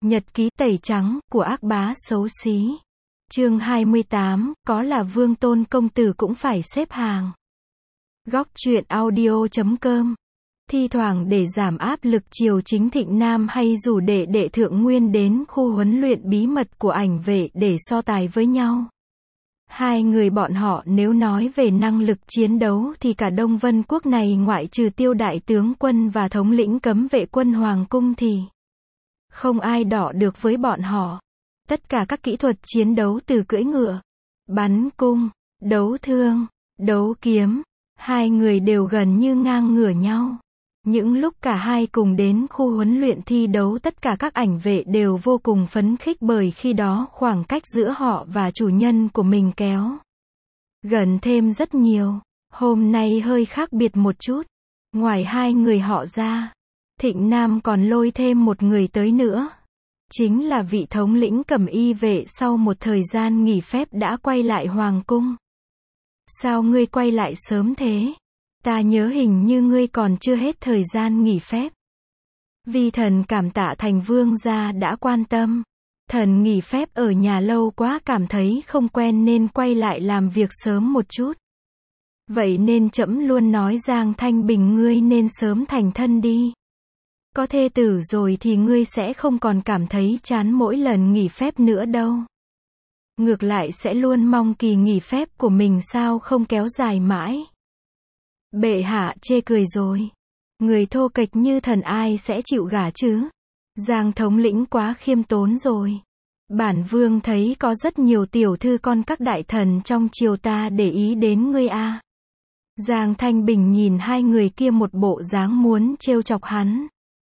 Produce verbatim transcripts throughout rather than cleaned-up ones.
Nhật ký tẩy trắng của ác bá xấu xí. Chương hai mươi tám, có là Vương Tôn công tử cũng phải xếp hàng. Góc truyện audio chấm com. Thi thoảng để giảm áp lực Triều Chính Thịnh Nam hay rủ đệ đệ Thượng Nguyên đến khu huấn luyện bí mật của ảnh vệ để so tài với nhau. Hai người bọn họ nếu nói về năng lực chiến đấu thì cả Đông Vân Quốc này ngoại trừ Tiêu đại tướng quân và thống lĩnh cấm vệ quân Hoàng cung thì không ai đọ được với bọn họ. Tất cả các kỹ thuật chiến đấu từ cưỡi ngựa, bắn cung, đấu thương, đấu kiếm, hai người đều gần như ngang ngửa nhau. Những lúc cả hai cùng đến khu huấn luyện thi đấu, tất cả các ảnh vệ đều vô cùng phấn khích bởi khi đó khoảng cách giữa họ và chủ nhân của mình kéo gần thêm rất nhiều. Hôm nay hơi khác biệt một chút. Ngoài hai người họ ra, Thịnh Nam còn lôi thêm một người tới nữa. Chính là vị thống lĩnh Cẩm Y vệ sau một thời gian nghỉ phép đã quay lại Hoàng cung. Sao ngươi quay lại sớm thế? Ta nhớ hình như ngươi còn chưa hết thời gian nghỉ phép. Vi thần cảm tạ thành vương gia đã quan tâm. Thần nghỉ phép ở nhà lâu quá, cảm thấy không quen nên quay lại làm việc sớm một chút. Vậy nên trẫm luôn nói Giang Thanh Bình ngươi nên sớm thành thân đi. Có thê tử rồi thì ngươi sẽ không còn cảm thấy chán mỗi lần nghỉ phép nữa đâu. Ngược lại sẽ luôn mong kỳ nghỉ phép của mình sao không kéo dài mãi. Bệ hạ chê cười rồi. Người thô kệch như thần ai sẽ chịu gả chứ? Giang thống lĩnh quá khiêm tốn rồi. Bản vương thấy có rất nhiều tiểu thư con các đại thần trong triều ta để ý đến ngươi a. Giang Thanh Bình nhìn hai người kia một bộ dáng muốn trêu chọc hắn.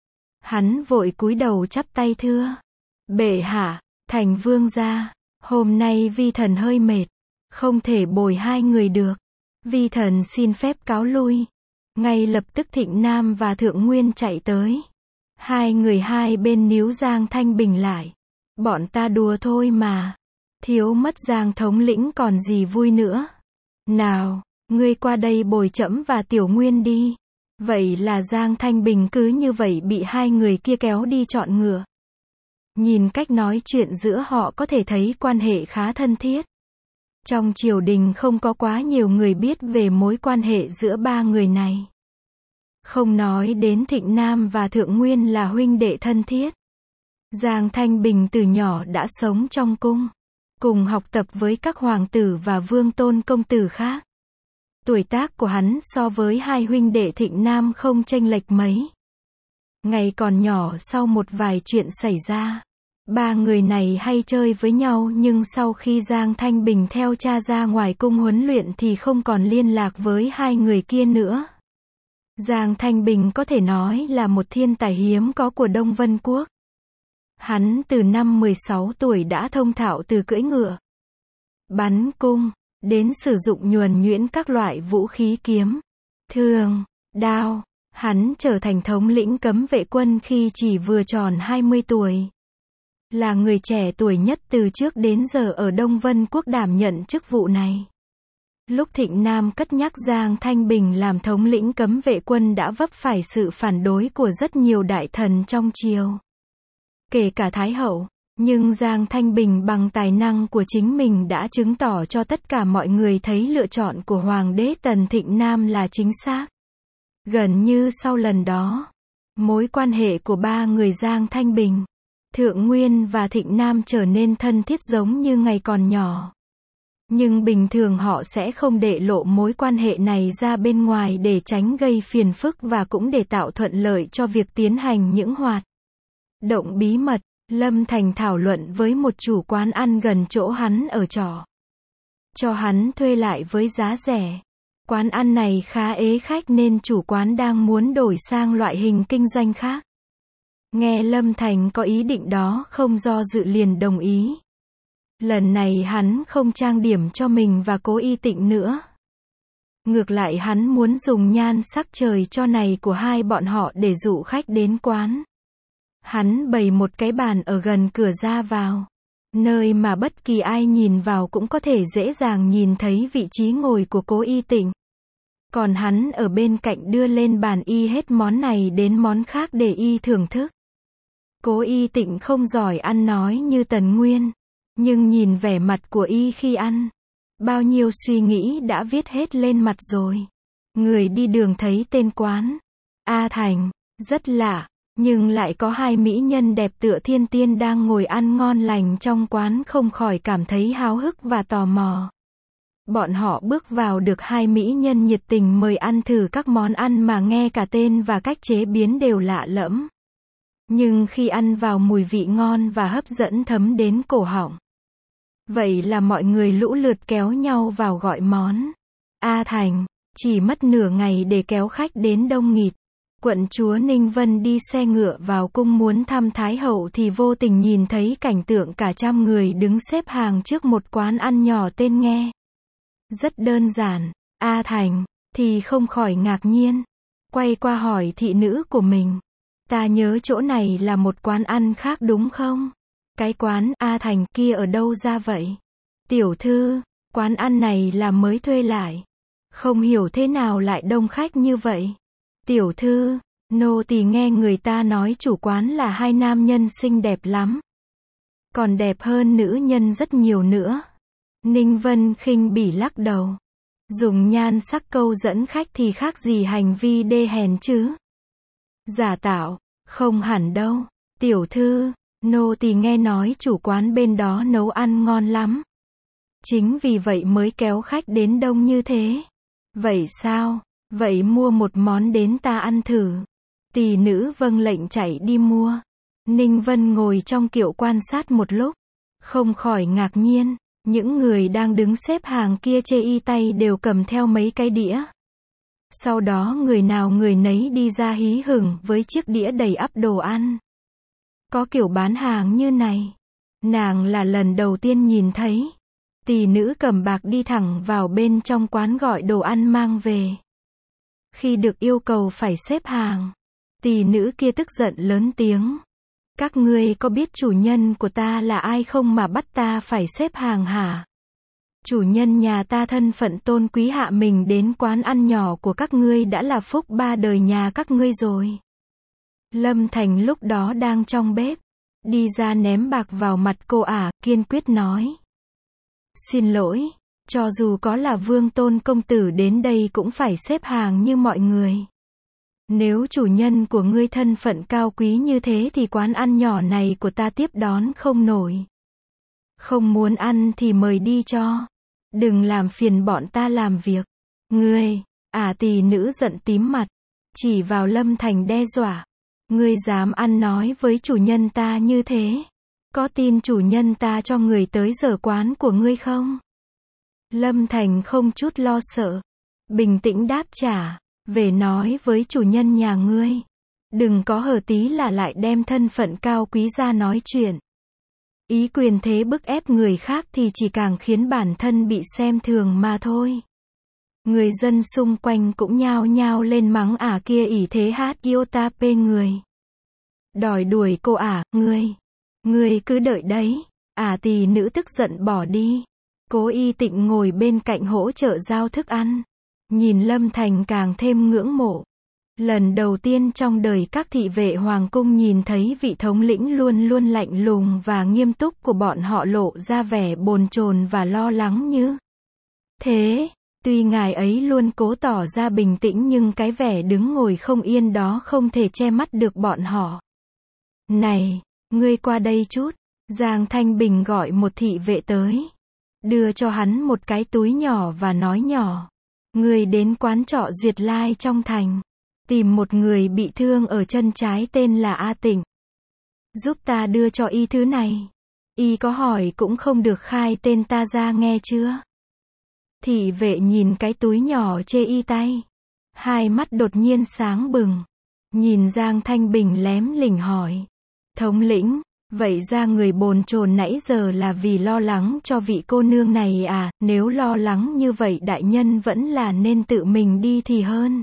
Hắn vội cúi đầu chắp tay thưa. Bệ hạ, thành vương gia, hôm nay vi thần hơi mệt, không thể bồi hai người được. Vi thần xin phép cáo lui. Ngay lập tức Thịnh Nam và Thượng Nguyên chạy tới. Hai người hai bên níu Giang Thanh Bình lại. Bọn ta đùa thôi mà. Thiếu mất Giang thống lĩnh còn gì vui nữa. Nào, ngươi qua đây bồi trẫm và Tiểu Nguyên đi. Vậy là Giang Thanh Bình cứ như vậy bị hai người kia kéo đi chọn ngựa. Nhìn cách nói chuyện giữa họ có thể thấy quan hệ khá thân thiết. Trong triều đình không có quá nhiều người biết về mối quan hệ giữa ba người này. Không nói đến Thịnh Nam và Thượng Nguyên là huynh đệ thân thiết. Giang Thanh Bình từ nhỏ đã sống trong cung, cùng học tập với các hoàng tử và Vương Tôn công tử khác. Tuổi tác của hắn so với hai huynh đệ Thịnh Nam không chênh lệch mấy. Ngày còn nhỏ sau một vài chuyện xảy ra, ba người này hay chơi với nhau, nhưng sau khi Giang Thanh Bình theo cha ra ngoài cung huấn luyện thì không còn liên lạc với hai người kia nữa. Giang Thanh Bình có thể nói là một thiên tài hiếm có của Đông Vân Quốc. Hắn từ năm mười sáu tuổi đã thông thạo từ cưỡi ngựa, bắn cung, đến sử dụng nhuần nhuyễn các loại vũ khí kiếm, thương, đao. Hắn trở thành thống lĩnh cấm vệ quân khi chỉ vừa tròn hai mươi tuổi. Là người trẻ tuổi nhất từ trước đến giờ ở Đông Vân Quốc đảm nhận chức vụ này. Lúc Thịnh Nam cất nhắc Giang Thanh Bình làm thống lĩnh cấm vệ quân đã vấp phải sự phản đối của rất nhiều đại thần trong triều, kể cả Thái hậu. Nhưng Giang Thanh Bình bằng tài năng của chính mình đã chứng tỏ cho tất cả mọi người thấy lựa chọn của Hoàng đế Tần Thịnh Nam là chính xác. Gần như sau lần đó, mối quan hệ của ba người Giang Thanh Bình, Thượng Nguyên và Thịnh Nam trở nên thân thiết giống như ngày còn nhỏ. Nhưng bình thường họ sẽ không để lộ mối quan hệ này ra bên ngoài để tránh gây phiền phức và cũng để tạo thuận lợi cho việc tiến hành những hoạt động bí mật. Lâm Thành thảo luận với một chủ quán ăn gần chỗ hắn ở trọ, cho hắn thuê lại với giá rẻ. Quán ăn này khá ế khách nên chủ quán đang muốn đổi sang loại hình kinh doanh khác. Nghe Lâm Thành có ý định đó, không do dự liền đồng ý. Lần này hắn không trang điểm cho mình và Cố Y Tịnh nữa. Ngược lại hắn muốn dùng nhan sắc trời cho này của hai bọn họ để dụ khách đến quán. Hắn bày một cái bàn ở gần cửa ra vào, nơi mà bất kỳ ai nhìn vào cũng có thể dễ dàng nhìn thấy vị trí ngồi của Cố Y Tịnh. Còn hắn ở bên cạnh đưa lên bàn y hết món này đến món khác để y thưởng thức. Cố Y Tịnh không giỏi ăn nói như Tần Nguyên, nhưng nhìn vẻ mặt của y khi ăn, bao nhiêu suy nghĩ đã viết hết lên mặt rồi. Người đi đường thấy tên quán A Thành, rất lạ, nhưng lại có hai mỹ nhân đẹp tựa thiên tiên đang ngồi ăn ngon lành trong quán, không khỏi cảm thấy háo hức và tò mò. Bọn họ bước vào được hai mỹ nhân nhiệt tình mời ăn thử các món ăn mà nghe cả tên và cách chế biến đều lạ lẫm. Nhưng khi ăn vào mùi vị ngon và hấp dẫn thấm đến cổ họng. Vậy là mọi người lũ lượt kéo nhau vào gọi món. A Thành, chỉ mất nửa ngày để kéo khách đến đông nghịt. Quận chúa Ninh Vân đi xe ngựa vào cung muốn thăm Thái hậu thì vô tình nhìn thấy cảnh tượng cả trăm người đứng xếp hàng trước một quán ăn nhỏ tên nghe rất đơn giản. A Thành thì không khỏi ngạc nhiên, quay qua hỏi thị nữ của mình. Ta nhớ chỗ này là một quán ăn khác đúng không? Cái quán A Thành kia ở đâu ra vậy? Tiểu thư, quán ăn này là mới thuê lại. Không hiểu thế nào lại đông khách như vậy. Tiểu thư, nô tỳ nghe người ta nói chủ quán là hai nam nhân xinh đẹp lắm. Còn đẹp hơn nữ nhân rất nhiều nữa. Ninh Vân khinh bỉ lắc đầu. Dùng nhan sắc câu dẫn khách thì khác gì hành vi đê hèn chứ? Giả tạo, không hẳn đâu. Tiểu thư, nô tỳ nghe nói chủ quán bên đó nấu ăn ngon lắm. Chính vì vậy mới kéo khách đến đông như thế. Vậy sao? Vậy mua một món đến ta ăn thử. Tỳ nữ vâng lệnh chạy đi mua. Ninh Vân ngồi trong kiệu quan sát một lúc, không khỏi ngạc nhiên, những người đang đứng xếp hàng kia chê y tay đều cầm theo mấy cái đĩa. Sau đó người nào người nấy đi ra hí hửng với chiếc đĩa đầy ắp đồ ăn. Có kiểu bán hàng như này, nàng là lần đầu tiên nhìn thấy. Tỳ nữ cầm bạc đi thẳng vào bên trong quán gọi đồ ăn mang về. Khi được yêu cầu phải xếp hàng, tỳ nữ kia tức giận lớn tiếng. Các ngươi có biết chủ nhân của ta là ai không mà bắt ta phải xếp hàng hả? Chủ nhân nhà ta thân phận tôn quý hạ mình đến quán ăn nhỏ của các ngươi đã là phúc ba đời nhà các ngươi rồi. Lâm Thành lúc đó đang trong bếp, đi ra ném bạc vào mặt cô ả, kiên quyết nói. Xin lỗi, cho dù có là Vương Tôn công tử đến đây cũng phải xếp hàng như mọi người. Nếu chủ nhân của ngươi thân phận cao quý như thế thì quán ăn nhỏ này của ta tiếp đón không nổi. Không muốn ăn thì mời đi cho. Đừng làm phiền bọn ta làm việc. Ngươi, ả tỳ nữ giận tím mặt, chỉ vào Lâm Thành đe dọa. Ngươi dám ăn nói với chủ nhân ta như thế? Có tin chủ nhân ta cho người tới giở quán của ngươi không? Lâm Thành không chút lo sợ, bình tĩnh đáp trả. Về nói với chủ nhân nhà ngươi. Đừng có hở tí là lại đem thân phận cao quý ra nói chuyện. Ý quyền thế bức ép người khác thì chỉ càng khiến bản thân bị xem thường mà thôi. Người dân xung quanh cũng nhao nhao lên mắng ả kia ỷ thế hát iota pê người. Đòi đuổi cô ả, ngươi. Ngươi cứ đợi đấy. Ả tỳ nữ tức giận bỏ đi. Cố Y Tịnh ngồi bên cạnh hỗ trợ giao thức ăn. Nhìn Lâm Thành càng thêm ngưỡng mộ. Lần đầu tiên trong đời các thị vệ hoàng cung nhìn thấy vị thống lĩnh luôn luôn lạnh lùng và nghiêm túc của bọn họ lộ ra vẻ bồn chồn và lo lắng như thế. Tuy ngài ấy luôn cố tỏ ra bình tĩnh nhưng cái vẻ đứng ngồi không yên đó không thể che mắt được bọn họ. Này, ngươi qua đây chút. Giang Thanh Bình gọi một thị vệ tới. Đưa cho hắn một cái túi nhỏ và nói nhỏ. Người đến quán trọ Duyệt Lai trong thành. Tìm một người bị thương ở chân trái tên là A Tịnh. Giúp ta đưa cho y thứ này. Y có hỏi cũng không được khai tên ta ra nghe chưa? Thị vệ nhìn cái túi nhỏ chê y tay. Hai mắt đột nhiên sáng bừng. Nhìn Giang Thanh Bình lém lỉnh hỏi. Thống lĩnh, vậy ra người bồn chồn nãy giờ là vì lo lắng cho vị cô nương này à? Nếu lo lắng như vậy đại nhân vẫn là nên tự mình đi thì hơn.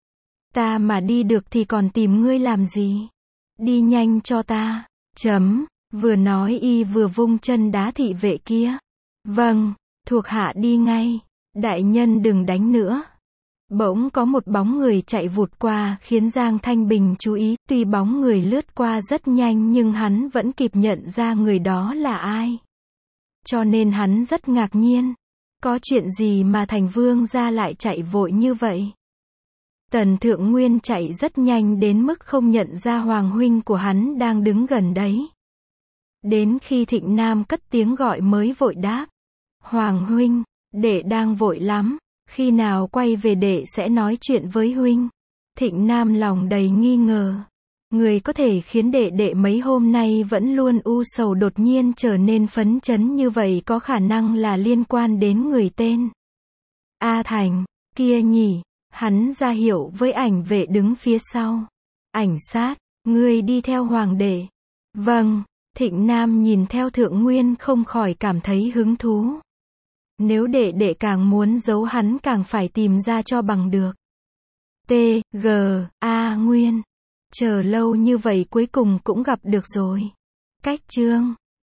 Ta mà đi được thì còn tìm ngươi làm gì? Đi nhanh cho ta. Chấm. Vừa nói y vừa vung chân đá thị vệ kia. Vâng, thuộc hạ đi ngay. Đại nhân đừng đánh nữa. Bỗng có một bóng người chạy vụt qua, khiến Giang Thanh Bình chú ý, tuy bóng người lướt qua rất nhanh nhưng hắn vẫn kịp nhận ra người đó là ai. Cho nên hắn rất ngạc nhiên. Có chuyện gì mà Thành Vương gia lại chạy vội như vậy? Tần Thượng Nguyên chạy rất nhanh đến mức không nhận ra Hoàng huynh của hắn đang đứng gần đấy. Đến khi Thịnh Nam cất tiếng gọi mới vội đáp. Hoàng huynh, đệ đang vội lắm, khi nào quay về đệ sẽ nói chuyện với huynh. Thịnh Nam lòng đầy nghi ngờ. Người có thể khiến đệ đệ mấy hôm nay vẫn luôn u sầu đột nhiên trở nên phấn chấn như vậy có khả năng là liên quan đến người tên A Thành, kia nhỉ. Hắn ra hiệu với ảnh vệ đứng phía sau. Ảnh sát, ngươi đi theo hoàng đệ. Vâng, Thịnh Nam nhìn theo Thượng Nguyên không khỏi cảm thấy hứng thú. Nếu đệ đệ càng muốn giấu hắn càng phải tìm ra cho bằng được. T, G, A Nguyên. Chờ lâu như vậy cuối cùng cũng gặp được rồi. Cách chương